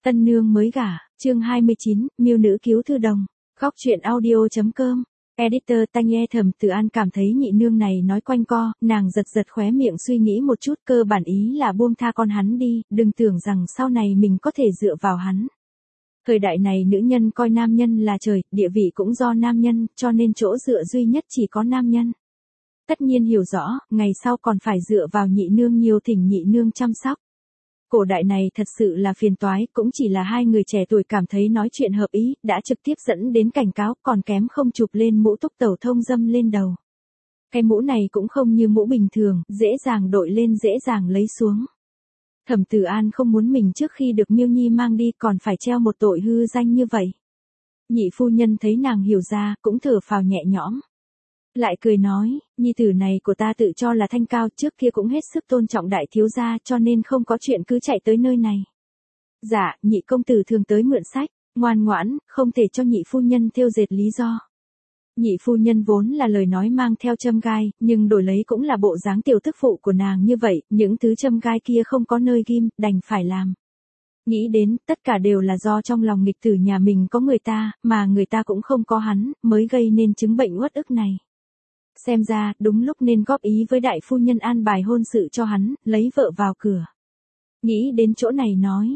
Tân nương mới gả, chương 29, miêu nữ cứu thư đồng. Góc truyện audio.com. Editor tai nghe Thẩm Tử An cảm thấy nhị nương này nói quanh co, nàng giật giật khóe miệng suy nghĩ một chút, cơ bản ý là buông tha con hắn đi, đừng tưởng rằng sau này mình có thể dựa vào hắn. Thời đại này nữ nhân coi nam nhân là trời, địa vị cũng do nam nhân, cho nên chỗ dựa duy nhất chỉ có nam nhân. Tất nhiên hiểu rõ, ngày sau còn phải dựa vào nhị nương nhiều thỉnh nhị nương chăm sóc. Cổ đại này thật sự là phiền toái, cũng chỉ là hai người trẻ tuổi cảm thấy nói chuyện hợp ý, đã trực tiếp dẫn đến cảnh cáo, còn kém không chụp lên mũ túc tẩu thông dâm lên đầu. Cái mũ này cũng không như mũ bình thường, dễ dàng đội lên dễ dàng lấy xuống. Thẩm Tử An không muốn mình trước khi được Miêu Nhi mang đi còn phải treo một tội hư danh như vậy. Nhị phu nhân thấy nàng hiểu ra, cũng thở phào nhẹ nhõm. Lại cười nói, nhi tử này của ta tự cho là thanh cao, trước kia cũng hết sức tôn trọng đại thiếu gia, cho nên không có chuyện cứ chạy tới nơi này. Dạ, nhị công tử thường tới mượn sách, ngoan ngoãn, không thể cho nhị phu nhân thêu dệt lý do. Nhị phu nhân vốn là lời nói mang theo châm gai, nhưng đổi lấy cũng là bộ dáng tiểu tức phụ của nàng như vậy, những thứ châm gai kia không có nơi ghim, đành phải làm. Nghĩ đến, tất cả đều là do trong lòng nghịch tử nhà mình có người ta, mà người ta cũng không có hắn, mới gây nên chứng bệnh uất ức này. Xem ra, đúng lúc nên góp ý với đại phu nhân an bài hôn sự cho hắn, lấy vợ vào cửa. Nghĩ đến chỗ này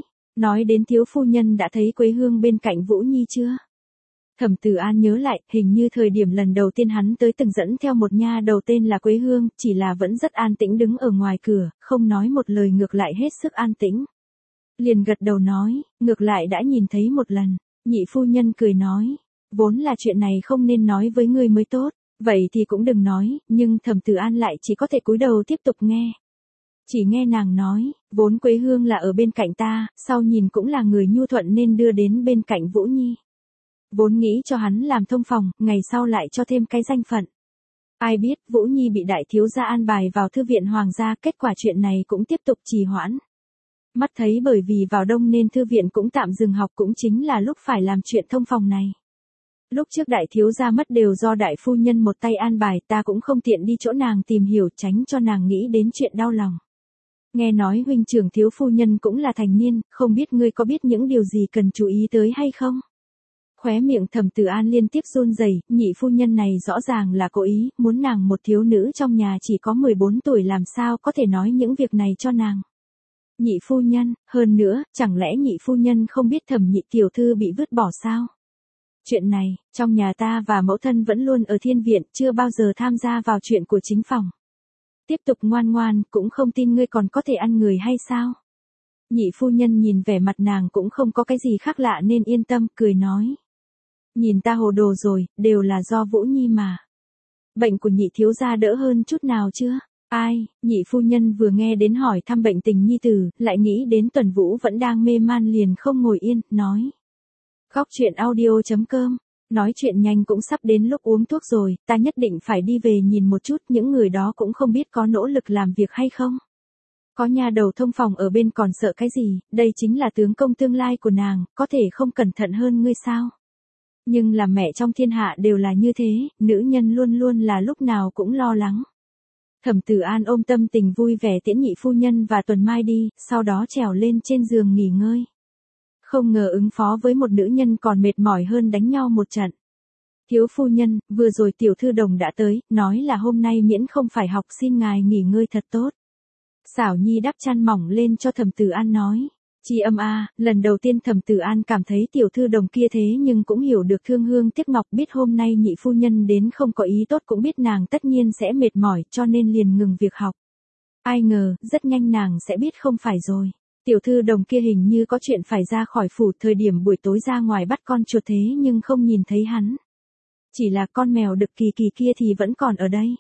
nói đến thiếu phu nhân đã thấy Quế Hương bên cạnh Vũ Nhi chưa? Thẩm Tử An nhớ lại, hình như thời điểm lần đầu tiên hắn tới từng dẫn theo một nha đầu tên là Quế Hương, chỉ là vẫn rất an tĩnh đứng ở ngoài cửa, không nói một lời, ngược lại hết sức an tĩnh. Liền gật đầu nói, ngược lại đã nhìn thấy một lần. Nhị phu nhân cười nói, vốn là chuyện này không nên nói với ngươi mới tốt. Vậy thì cũng đừng nói, nhưng Thẩm Tử An lại chỉ có thể cúi đầu tiếp tục nghe. Chỉ nghe nàng nói, vốn Quế Hương là ở bên cạnh ta, sau nhìn cũng là người nhu thuận nên đưa đến bên cạnh Vũ Nhi. Vốn nghĩ cho hắn làm thông phòng, ngày sau lại cho thêm cái danh phận. Ai biết Vũ Nhi bị đại thiếu gia an bài vào thư viện hoàng gia, kết quả chuyện này cũng tiếp tục trì hoãn. Mắt thấy bởi vì vào đông nên thư viện cũng tạm dừng học, cũng chính là lúc phải làm chuyện thông phòng này. Lúc trước đại thiếu gia mất đều do đại phu nhân một tay an bài, ta cũng không tiện đi chỗ nàng tìm hiểu, tránh cho nàng nghĩ đến chuyện đau lòng. Nghe nói huynh trưởng thiếu phu nhân cũng là thành niên, không biết ngươi có biết những điều gì cần chú ý tới hay không? Khóe miệng Thẩm Tử An liên tiếp run rẩy, nhị phu nhân này rõ ràng là cố ý, muốn nàng một thiếu nữ trong nhà chỉ có 14 tuổi làm sao có thể nói những việc này cho nàng. Nhị phu nhân, hơn nữa, chẳng lẽ nhị phu nhân không biết Thẩm nhị tiểu thư bị vứt bỏ sao? Chuyện này, trong nhà ta và mẫu thân vẫn luôn ở thiên viện, chưa bao giờ tham gia vào chuyện của chính phòng. Tiếp tục ngoan ngoan, cũng không tin ngươi còn có thể ăn người hay sao? Nhị phu nhân nhìn vẻ mặt nàng cũng không có cái gì khác lạ nên yên tâm, cười nói. Nhìn ta hồ đồ rồi, đều là do Vũ Nhi mà. Bệnh của nhị thiếu gia đỡ hơn chút nào chưa? Ai, nhị phu nhân vừa nghe đến hỏi thăm bệnh tình nhi tử, lại nghĩ đến Tuần Vũ vẫn đang mê man liền không ngồi yên, nói. Góc truyện audio.com. Nói chuyện nhanh cũng sắp đến lúc uống thuốc rồi, ta nhất định phải đi về nhìn một chút, những người đó cũng không biết có nỗ lực làm việc hay không. Có nha đầu thông phòng ở bên còn sợ cái gì, đây chính là tướng công tương lai của nàng, có thể không cẩn thận hơn ngươi sao? Nhưng làm mẹ trong thiên hạ đều là như thế, nữ nhân luôn luôn là lúc nào cũng lo lắng. Thẩm Tử An ôm tâm tình vui vẻ tiễn nhị phu nhân và Tuần Mai đi, sau đó trèo lên trên giường nghỉ ngơi. Không ngờ ứng phó với một nữ nhân còn mệt mỏi hơn đánh nhau một trận. Thiếu phu nhân, vừa rồi tiểu thư đồng đã tới, nói là hôm nay miễn không phải học, xin ngài nghỉ ngơi thật tốt. Xảo Nhi đắp chăn mỏng lên cho Thẩm Tử An nói. Chi âm a, lần đầu tiên Thẩm Tử An cảm thấy tiểu thư đồng kia thế nhưng cũng hiểu được thương hương tiếc ngọc, biết hôm nay nhị phu nhân đến không có ý tốt, cũng biết nàng tất nhiên sẽ mệt mỏi cho nên liền ngừng việc học. Ai ngờ, rất nhanh nàng sẽ biết không phải rồi. Tiểu thư đồng kia hình như có chuyện phải ra khỏi phủ, thời điểm buổi tối ra ngoài bắt con chuột thế nhưng không nhìn thấy hắn. Chỉ là con mèo đực kỳ kỳ kia thì vẫn còn ở đây.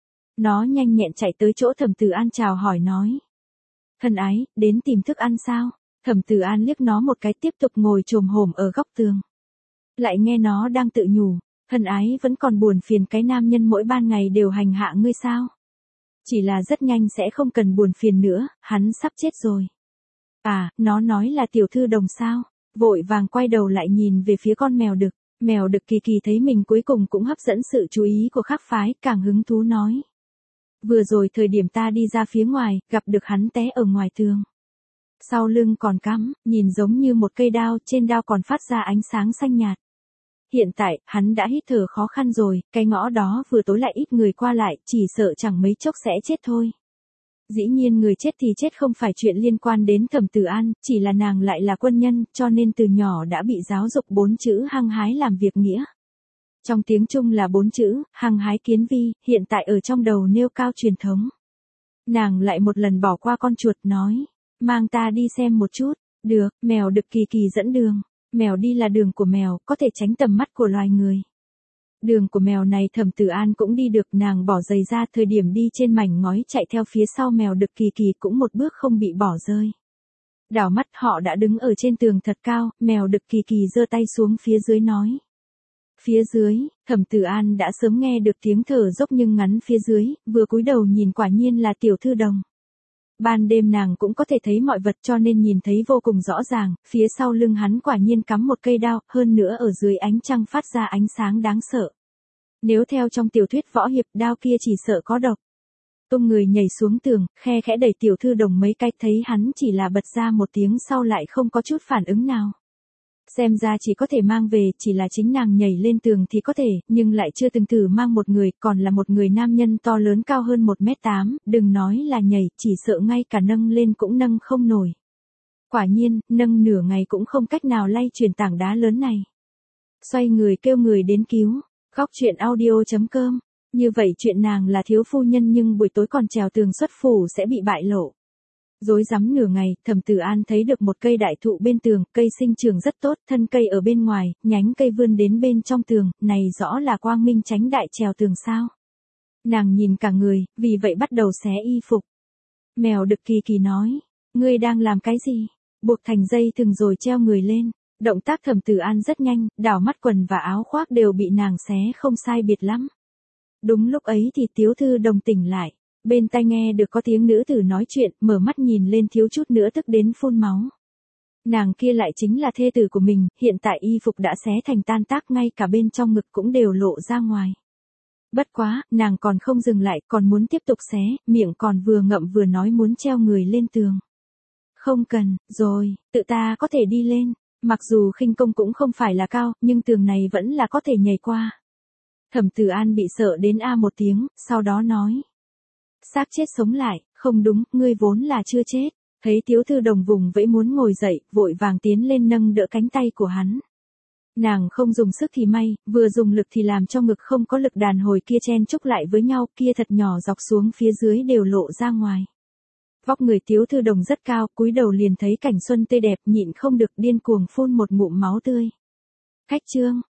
Nó nhanh nhẹn chạy tới chỗ Thẩm Tử An chào hỏi nói. Thân ái, đến tìm thức ăn sao? Thẩm Tử An liếc nó một cái tiếp tục ngồi chồm hổm ở góc tường. Lại nghe nó đang tự nhủ, thân ái vẫn còn buồn phiền cái nam nhân mỗi ban ngày đều hành hạ ngươi sao? Chỉ là rất nhanh sẽ không cần buồn phiền nữa, hắn sắp chết rồi. À, nó nói là tiểu thư đồng sao? Vội vàng quay đầu lại nhìn về phía con mèo đực. Mèo đực kỳ kỳ thấy mình cuối cùng cũng hấp dẫn sự chú ý của khác phái, càng hứng thú nói. Vừa rồi thời điểm ta đi ra phía ngoài, gặp được hắn té ở ngoài tường. Sau lưng còn cắm, nhìn giống như một cây đao, trên đao còn phát ra ánh sáng xanh nhạt. Hiện tại, hắn đã hít thở khó khăn rồi, cái ngõ đó vừa tối lại ít người qua lại, chỉ sợ chẳng mấy chốc sẽ chết thôi. Dĩ nhiên người chết thì chết không phải chuyện liên quan đến Thẩm Tử An, chỉ là nàng lại là quân nhân, cho nên từ nhỏ đã bị giáo dục 4 chữ hăng hái làm việc nghĩa. Trong tiếng Trung là 4 chữ, hăng hái kiến vi, hiện tại ở trong đầu nêu cao truyền thống. Nàng lại một lần bỏ qua con chuột nói, mang ta đi xem một chút, được, mèo Đực Kỳ Kỳ dẫn đường, mèo đi là đường của mèo, có thể tránh tầm mắt của loài người. Đường của mèo này Thẩm Tử An cũng đi được, nàng bỏ giày ra, thời điểm đi trên mảnh ngói chạy theo phía sau mèo Đực Kỳ Kỳ cũng một bước không bị bỏ rơi. Đảo mắt họ đã đứng ở trên tường thật cao, mèo Đực Kỳ Kỳ giơ tay xuống phía dưới nói. Phía dưới, Thẩm Tử An đã sớm nghe được tiếng thở dốc nhưng ngắn phía dưới, vừa cúi đầu nhìn quả nhiên là Tiểu Thư Đồng. Ban đêm nàng cũng có thể thấy mọi vật cho nên nhìn thấy vô cùng rõ ràng, phía sau lưng hắn quả nhiên cắm một cây đao, hơn nữa ở dưới ánh trăng phát ra ánh sáng đáng sợ. Nếu theo trong tiểu thuyết võ hiệp, đao kia chỉ sợ có độc. Tung người nhảy xuống tường, khe khẽ đẩy Tiểu Thư Đồng mấy cái, thấy hắn chỉ là bật ra một tiếng sau lại không có chút phản ứng nào. Xem ra chỉ có thể mang về, chỉ là chính nàng nhảy lên tường thì có thể, nhưng lại chưa từng thử mang một người, còn là một người nam nhân to lớn cao hơn 1m8, đừng nói là nhảy, chỉ sợ ngay cả nâng lên cũng nâng không nổi. Quả nhiên, nâng nửa ngày cũng không cách nào lay chuyển tảng đá lớn này. Xoay người kêu người đến cứu, góc chuyện audio.com, như vậy chuyện nàng là thiếu phu nhân nhưng buổi tối còn trèo tường xuất phủ sẽ bị bại lộ. Rối rắm nửa ngày, Thẩm Tử An thấy được một cây đại thụ bên tường, cây sinh trưởng rất tốt, thân cây ở bên ngoài, nhánh cây vươn đến bên trong tường, này rõ là quang minh chánh đại trèo tường sao. Nàng nhìn cả người, vì vậy bắt đầu xé y phục. Mèo Đực Kỳ Kỳ nói, ngươi đang làm cái gì? Buộc thành dây thừng rồi treo người lên. Động tác Thẩm Tử An rất nhanh, đảo mắt quần và áo khoác đều bị nàng xé không sai biệt lắm. Đúng lúc ấy thì Tiểu Thư Đồng tỉnh lại. Bên tai nghe được có tiếng nữ tử nói chuyện, mở mắt nhìn lên thiếu chút nữa tức đến phun máu. Nàng kia lại chính là thê tử của mình, hiện tại y phục đã xé thành tan tác, ngay cả bên trong ngực cũng đều lộ ra ngoài. Bất quá, nàng còn không dừng lại, còn muốn tiếp tục xé, miệng còn vừa ngậm vừa nói muốn treo người lên tường. Không cần, rồi, tự ta có thể đi lên, mặc dù khinh công cũng không phải là cao, nhưng tường này vẫn là có thể nhảy qua. Thẩm Tử An bị sợ đến a một tiếng, sau đó nói. Xác chết sống lại, không đúng, ngươi vốn là chưa chết. Thấy Tiểu Thư Đồng vùng vẫy muốn ngồi dậy, vội vàng tiến lên nâng đỡ cánh tay của hắn. Nàng không dùng sức thì may, vừa dùng lực thì làm cho ngực không có lực đàn hồi kia chen chúc lại với nhau, kia thật nhỏ dọc xuống phía dưới đều lộ ra ngoài. Vóc người Tiểu Thư Đồng rất cao, cúi đầu liền thấy cảnh xuân tươi đẹp, nhịn không được điên cuồng phun một ngụm máu tươi. Khách trương,